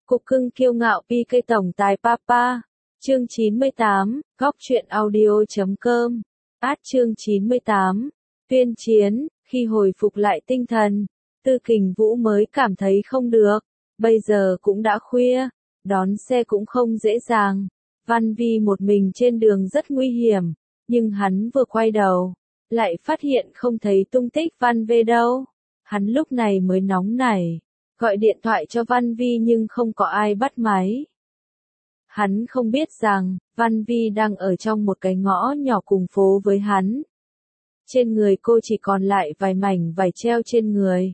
Cục cưng kiêu ngạo PK tổng tài Papa. Chương 98, góc truyện audio.com. Chương 98. Tuyên chiến, khi hồi phục lại tinh thần, Tư Kình Vũ mới cảm thấy không được, bây giờ cũng đã khuya, đón xe cũng không dễ dàng. Văn Vi một mình trên đường rất nguy hiểm, nhưng hắn vừa quay đầu, lại phát hiện không thấy tung tích Văn V đâu. Hắn lúc này mới nóng nảy, gọi điện thoại cho Văn Vi nhưng không có ai bắt máy. Hắn không biết rằng, Văn Vi đang ở trong một cái ngõ nhỏ cùng phố với hắn. Trên người cô chỉ còn lại vài mảnh vải treo trên người.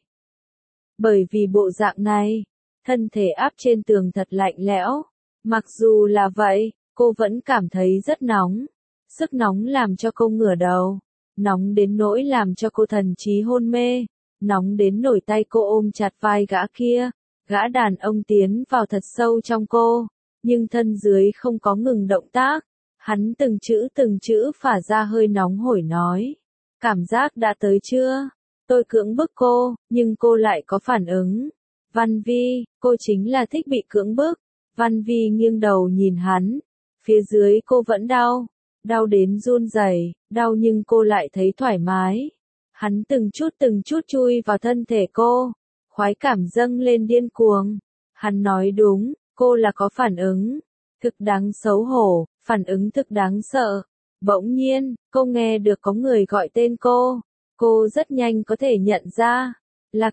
Bởi vì bộ dạng này, thân thể áp trên tường thật lạnh lẽo. Mặc dù là vậy, cô vẫn cảm thấy rất nóng. Sức nóng làm cho cô ngửa đầu. Nóng đến nỗi làm cho cô thần trí hôn mê. Nóng đến nổi tay cô ôm chặt vai gã kia. Gã đàn ông tiến vào thật sâu trong cô. Nhưng thân dưới không có ngừng động tác. Hắn từng chữ phả ra hơi nóng hổi nói. Cảm giác đã tới chưa? Tôi cưỡng bức cô, nhưng cô lại có phản ứng. Văn Vi, cô chính là thích bị cưỡng bức. Văn Vi nghiêng đầu nhìn hắn. Phía dưới cô vẫn đau. Đau đến run rẩy, đau nhưng cô lại thấy thoải mái. Hắn từng chút chui vào thân thể cô. Khoái cảm dâng lên điên cuồng. Hắn nói đúng, cô là có phản ứng. Thực đáng xấu hổ, phản ứng thực đáng sợ. Bỗng nhiên, cô nghe được có người gọi tên cô. Cô rất nhanh có thể nhận ra. Là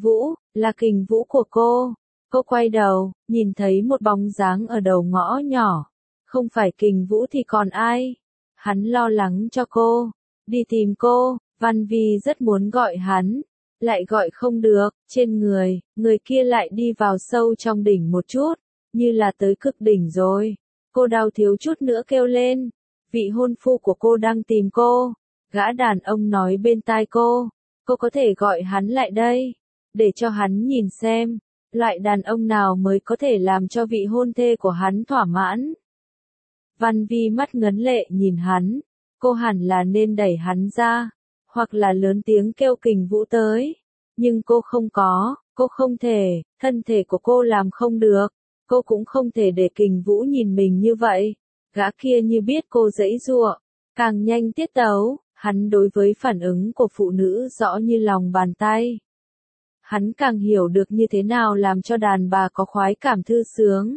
Kình Vũ của cô. Cô quay đầu, nhìn thấy một bóng dáng ở đầu ngõ nhỏ. Không phải Kình Vũ thì còn ai? Hắn lo lắng cho cô. Đi tìm cô, Văn Vi rất muốn gọi hắn. Lại gọi không được, trên người kia lại đi vào sâu trong đỉnh một chút. Như là tới cực đỉnh rồi. Cô đau thiếu chút nữa kêu lên. Vị hôn phu của cô đang tìm cô. Gã đàn ông nói bên tai cô. Cô có thể gọi hắn lại đây. Để cho hắn nhìn xem. Loại đàn ông nào mới có thể làm cho vị hôn thê của hắn thỏa mãn. Văn Vi mắt ngấn lệ nhìn hắn. Cô hẳn là nên đẩy hắn ra. Hoặc là lớn tiếng kêu Kình Vũ tới. Nhưng cô không có. Cô không thể. Thân thể của cô làm không được. Cô cũng không thể để Kình Vũ nhìn mình như vậy. Gã kia như biết cô giãy giụa, càng nhanh tiết tấu, hắn đối với phản ứng của phụ nữ rõ như lòng bàn tay. Hắn càng hiểu được như thế nào làm cho đàn bà có khoái cảm thư sướng.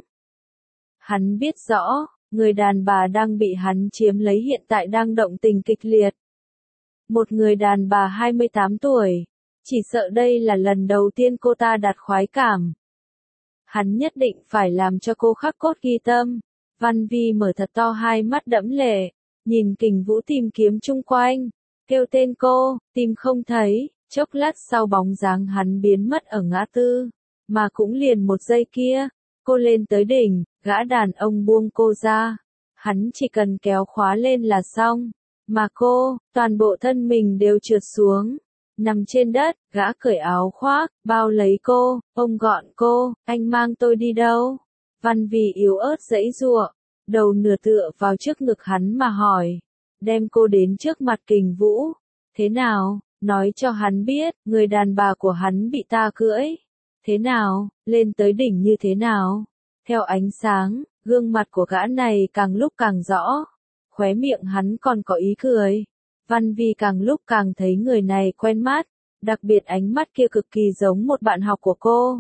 Hắn biết rõ, người đàn bà đang bị hắn chiếm lấy hiện tại đang động tình kịch liệt. Một người đàn bà 28 tuổi, chỉ sợ đây là lần đầu tiên cô ta đạt khoái cảm. Hắn nhất định phải làm cho cô khắc cốt ghi tâm. Văn Vi mở thật to hai mắt đẫm lệ, nhìn Kình Vũ tìm kiếm chung quanh, kêu tên cô, tìm không thấy, chốc lát sau bóng dáng hắn biến mất ở ngã tư, mà cũng liền một giây kia, cô lên tới đỉnh, gã đàn ông buông cô ra, hắn chỉ cần kéo khóa lên là xong, mà cô, toàn bộ thân mình đều trượt xuống, nằm trên đất, gã cởi áo khoác, bao lấy cô, ôm gọn cô, anh mang tôi đi đâu? Văn Vi yếu ớt giãy giụa, đầu nửa tựa vào trước ngực hắn mà hỏi, đem cô đến trước mặt Kình Vũ, thế nào, nói cho hắn biết, người đàn bà của hắn bị ta cưỡi, thế nào, lên tới đỉnh như thế nào, theo ánh sáng, gương mặt của gã này càng lúc càng rõ, khóe miệng hắn còn có ý cười, Văn Vi càng lúc càng thấy người này quen mắt, đặc biệt ánh mắt kia cực kỳ giống một bạn học của cô.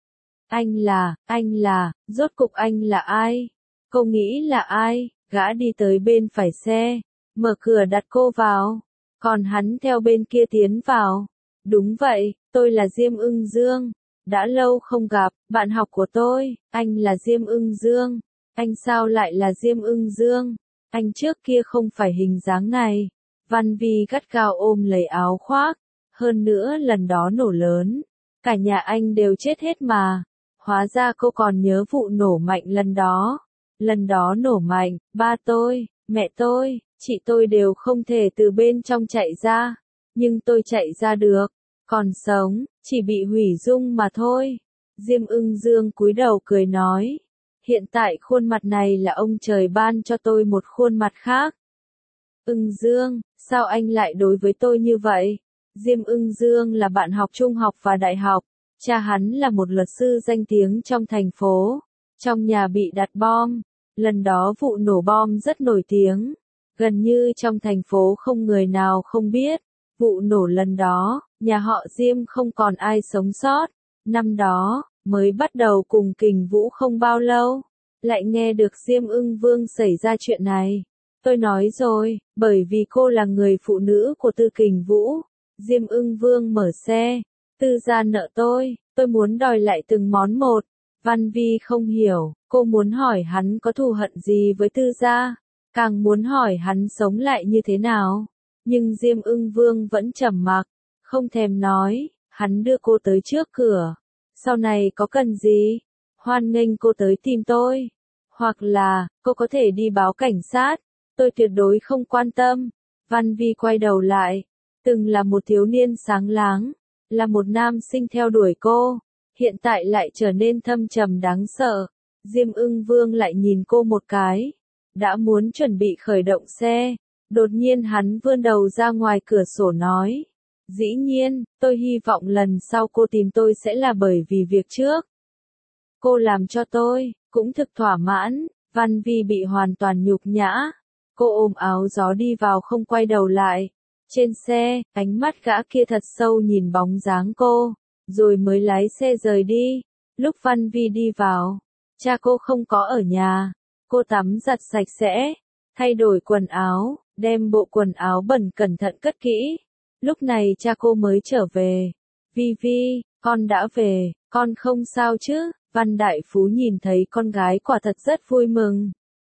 Anh là, rốt cục anh là ai? Cô nghĩ là ai? Gã đi tới bên phải xe, mở cửa đặt cô vào, còn hắn theo bên kia tiến vào. Đúng vậy, tôi là Diêm Ưng Dương, đã lâu không gặp, bạn học của tôi, anh là Diêm Ưng Dương, anh sao lại là Diêm Ưng Dương? Anh trước kia không phải hình dáng này. Văn Vi gắt gao ôm lấy áo khoác, hơn nữa lần đó nổ lớn, cả nhà anh đều chết hết mà. Hóa ra cô còn nhớ vụ nổ mạnh lần đó nổ mạnh, ba tôi, mẹ tôi, chị tôi đều không thể từ bên trong chạy ra, nhưng tôi chạy ra được, còn sống, chỉ bị hủy dung mà thôi. Diêm Ưng Dương cúi đầu cười nói, hiện tại khuôn mặt này là ông trời ban cho tôi một khuôn mặt khác. Ưng Dương, sao anh lại đối với tôi như vậy? Diêm Ưng Dương là bạn học trung học và đại học, Cha hắn là một luật sư danh tiếng trong thành phố. Trong nhà bị đặt bom. Lần đó vụ nổ bom rất nổi tiếng. Gần như trong thành phố không người nào không biết. Vụ nổ lần đó, nhà họ Diêm không còn ai sống sót. Năm đó, mới bắt đầu cùng Kình Vũ không bao lâu. Lại nghe được Diêm Ưng Vương xảy ra chuyện này. Tôi nói rồi, bởi vì cô là người phụ nữ của Tư Kình Vũ. Diêm Ưng Vương mở xe. Tư gia nợ tôi muốn đòi lại từng món một. Văn Vi không hiểu, cô muốn hỏi hắn có thù hận gì với Tư gia, càng muốn hỏi hắn sống lại như thế nào. Nhưng Diêm Ưng Vương vẫn trầm mặc, không thèm nói, hắn đưa cô tới trước cửa. Sau này có cần gì? Hoan nghênh cô tới tìm tôi. Hoặc là, cô có thể đi báo cảnh sát. Tôi tuyệt đối không quan tâm. Văn Vi quay đầu lại. Từng là một thiếu niên sáng láng. Là một nam sinh theo đuổi cô. Hiện tại lại trở nên thâm trầm đáng sợ. Diêm Ưng Vương lại nhìn cô một cái. Đã muốn chuẩn bị khởi động xe. Đột nhiên hắn vươn đầu ra ngoài cửa sổ nói. Dĩ nhiên, tôi hy vọng lần sau cô tìm tôi sẽ là bởi vì việc trước cô làm cho tôi, cũng thực thỏa mãn. Văn Vi bị hoàn toàn nhục nhã. Cô ôm áo gió đi vào không quay đầu lại. Trên xe, ánh mắt gã kia thật sâu nhìn bóng dáng cô, rồi mới lái xe rời đi. Lúc Văn Vi đi vào, cha cô không có ở nhà. Cô tắm giặt sạch sẽ, thay đổi quần áo, đem bộ quần áo bẩn cẩn thận cất kỹ. Lúc này cha cô mới trở về. Vi Vi, con đã về, con không sao chứ? Văn Đại Phú nhìn thấy con gái quả thật rất vui mừng.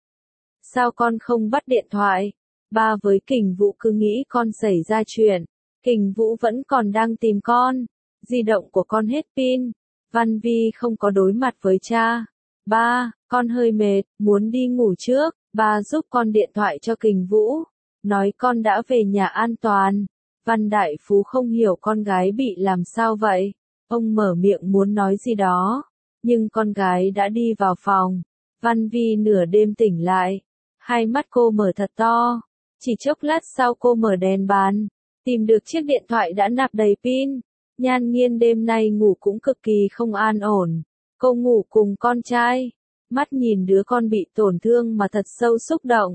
Sao con không bắt điện thoại? Ba với Kình Vũ cứ nghĩ con xảy ra chuyện. Kình Vũ vẫn còn đang tìm con. Di động của con hết pin. Văn Vi không có đối mặt với cha. Ba, con hơi mệt, muốn đi ngủ trước. Ba giúp con điện thoại cho Kình Vũ. Nói con đã về nhà an toàn. Văn Đại Phú không hiểu con gái bị làm sao vậy. Ông mở miệng muốn nói gì đó. Nhưng con gái đã đi vào phòng. Văn Vi nửa đêm tỉnh lại. Hai mắt cô mở thật to. Chỉ chốc lát sau cô mở đèn bàn. Tìm được chiếc điện thoại đã nạp đầy pin. Nhan Nghiên đêm nay ngủ cũng cực kỳ không an ổn. Cô ngủ cùng con trai. Mắt nhìn đứa con bị tổn thương mà thật sâu xúc động.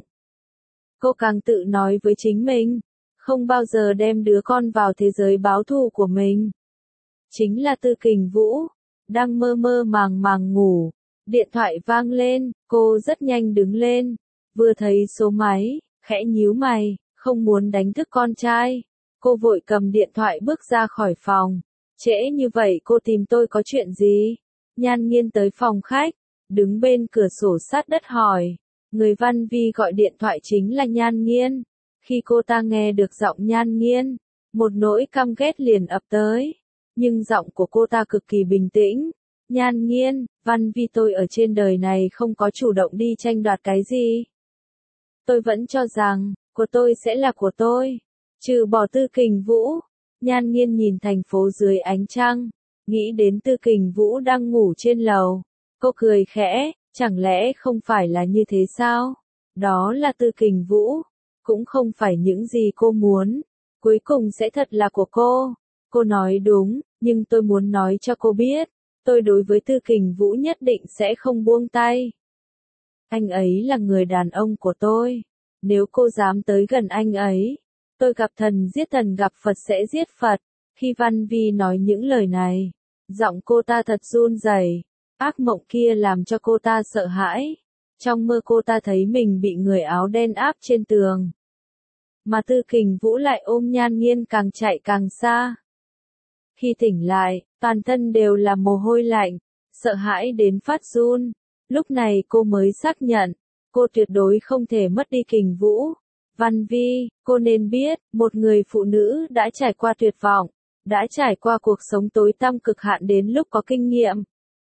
Cô càng tự nói với chính mình. Không bao giờ đem đứa con vào thế giới báo thù của mình. Chính là Tư Kình Vũ. Đang mơ mơ màng màng ngủ. Điện thoại vang lên, cô rất nhanh đứng lên. Vừa thấy số máy, khẽ nhíu mày, không muốn đánh thức con trai. Cô vội cầm điện thoại bước ra khỏi phòng. Trễ như vậy cô tìm tôi có chuyện gì? Nhan Nghiên tới phòng khách, đứng bên cửa sổ sát đất hỏi. Người Văn Vi gọi điện thoại chính là Nhan Nghiên. Khi cô ta nghe được giọng Nhan Nghiên, một nỗi căm ghét liền ập tới. Nhưng giọng của cô ta cực kỳ bình tĩnh. Nhan Nghiên, Văn Vi tôi ở trên đời này không có chủ động đi tranh đoạt cái gì. Tôi vẫn cho rằng, của tôi sẽ là của tôi. Trừ bỏ Tư Kình Vũ. Nhan Nghiên nhìn thành phố dưới ánh trăng. Nghĩ đến Tư Kình Vũ đang ngủ trên lầu. Cô cười khẽ, chẳng lẽ không phải là như thế sao? Đó là Tư Kình Vũ. Cũng không phải những gì cô muốn. Cuối cùng sẽ thật là của cô. Cô nói đúng, nhưng tôi muốn nói cho cô biết. Tôi đối với Tư Kình Vũ nhất định sẽ không buông tay. Anh ấy là người đàn ông của tôi. Nếu cô dám tới gần anh ấy, tôi gặp thần giết thần gặp Phật sẽ giết Phật. Khi Văn Vi nói những lời này, giọng cô ta thật run rẩy. Ác mộng kia làm cho cô ta sợ hãi. Trong mơ cô ta thấy mình bị người áo đen áp trên tường. Mà Tư Kình Vũ lại ôm Nhan Nghiên càng chạy càng xa. Khi tỉnh lại, toàn thân đều là mồ hôi lạnh, sợ hãi đến phát run. Lúc này cô mới xác nhận, cô tuyệt đối không thể mất đi Kình Vũ. Văn Vi, cô nên biết, một người phụ nữ đã trải qua tuyệt vọng, đã trải qua cuộc sống tối tăm cực hạn đến lúc có kinh nghiệm.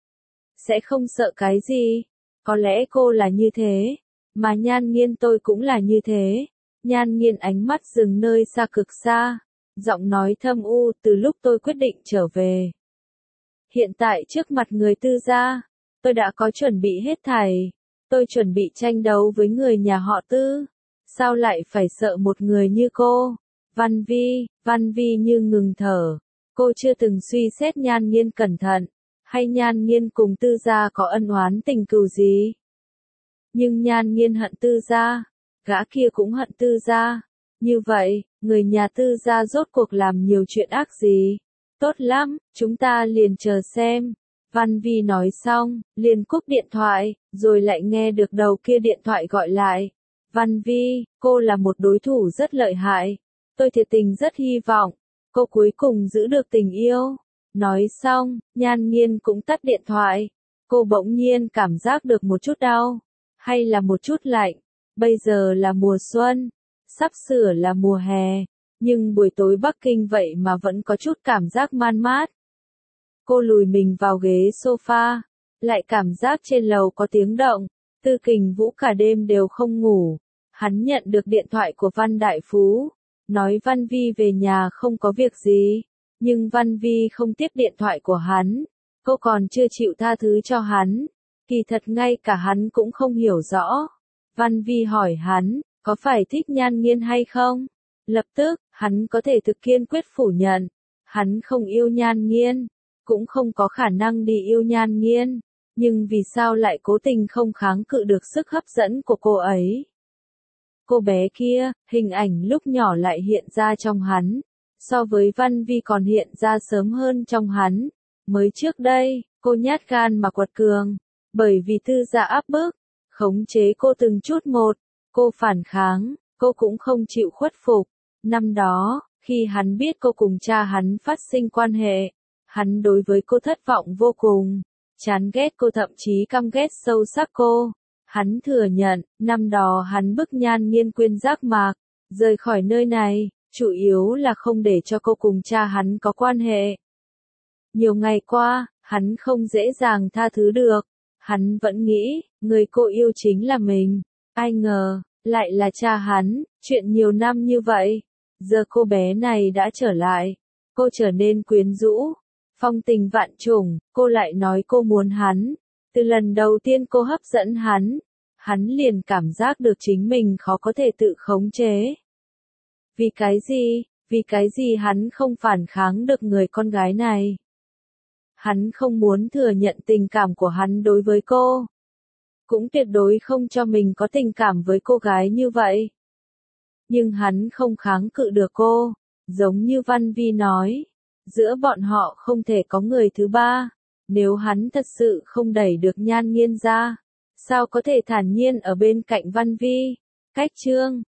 Sẽ không sợ cái gì. Có lẽ cô là như thế, mà Nhan Nghiên tôi cũng là như thế. Nhan Nghiên ánh mắt dừng nơi xa cực xa. Giọng nói thâm u từ lúc tôi quyết định trở về. Hiện tại trước mặt người Tư gia, tôi đã có chuẩn bị hết thảy. Tôi chuẩn bị tranh đấu với người nhà họ Tư. Sao lại phải sợ một người như cô? Văn Vi như ngừng thở. Cô chưa từng suy xét Nhan Nghiên cẩn thận, hay Nhan Nghiên cùng Tư Gia có ân oán tình cừu gì. Nhưng Nhan Nghiên hận Tư Gia, gã kia cũng hận Tư Gia. Như vậy, người nhà Tư Gia rốt cuộc làm nhiều chuyện ác gì? Tốt lắm, chúng ta liền chờ xem. Văn Vi nói xong, liền cúp điện thoại, rồi lại nghe được đầu kia điện thoại gọi lại. Văn Vi, cô là một đối thủ rất lợi hại. Tôi thiệt tình rất hy vọng, cô cuối cùng giữ được tình yêu. Nói xong, Nhan Nghiên cũng tắt điện thoại. Cô bỗng nhiên cảm giác được một chút đau, hay là một chút lạnh. Bây giờ là mùa xuân, sắp sửa là mùa hè, nhưng buổi tối Bắc Kinh vậy mà vẫn có chút cảm giác man mát. Cô lùi mình vào ghế sofa, lại cảm giác trên lầu có tiếng động. Tư Kình Vũ cả đêm đều không ngủ. Hắn nhận được điện thoại của Văn Đại Phú, nói Văn Vi về nhà không có việc gì, nhưng Văn Vi không tiếp điện thoại của hắn. Cô còn chưa chịu tha thứ cho hắn. Kỳ thật ngay cả hắn cũng không hiểu rõ. Văn Vi hỏi hắn, có phải thích Nhan Nghiên hay không? Lập tức, hắn có thể thực kiên quyết phủ nhận. Hắn không yêu Nhan Nghiên, cũng không có khả năng đi yêu Nhan Nghiên. Nhưng vì sao lại cố tình không kháng cự được sức hấp dẫn của cô ấy? Cô bé kia, hình ảnh lúc nhỏ lại hiện ra trong hắn. So với Văn Vi còn hiện ra sớm hơn trong hắn. Mới trước đây, cô nhát gan mà quật cường. Bởi vì Tư Gia áp bức, khống chế cô từng chút một. Cô phản kháng, cô cũng không chịu khuất phục. Năm đó, khi hắn biết cô cùng cha hắn phát sinh quan hệ, hắn đối với cô thất vọng vô cùng. Chán ghét cô, thậm chí căm ghét sâu sắc cô. Hắn thừa nhận, năm đó hắn bức Nhan Nghiên quên giác mạc, rời khỏi nơi này, chủ yếu là không để cho cô cùng cha hắn có quan hệ. Nhiều ngày qua, hắn không dễ dàng tha thứ được. Hắn vẫn nghĩ, người cô yêu chính là mình. Ai ngờ, lại là cha hắn, chuyện nhiều năm như vậy. Giờ cô bé này đã trở lại. Cô trở nên quyến rũ, phong tình vạn trùng, cô lại nói cô muốn hắn. Từ lần đầu tiên cô hấp dẫn hắn liền cảm giác được chính mình khó có thể tự khống chế. Vì cái gì hắn không phản kháng được người con gái này? Hắn không muốn thừa nhận tình cảm của hắn đối với cô. Cũng tuyệt đối không cho mình có tình cảm với cô gái như vậy. Nhưng hắn không kháng cự được cô. Giống như Văn Vi nói, giữa bọn họ không thể có người thứ ba. Nếu hắn thật sự không đẩy được Nhan Nghiên ra, sao có thể thản nhiên ở bên cạnh Văn Vi? Cách chương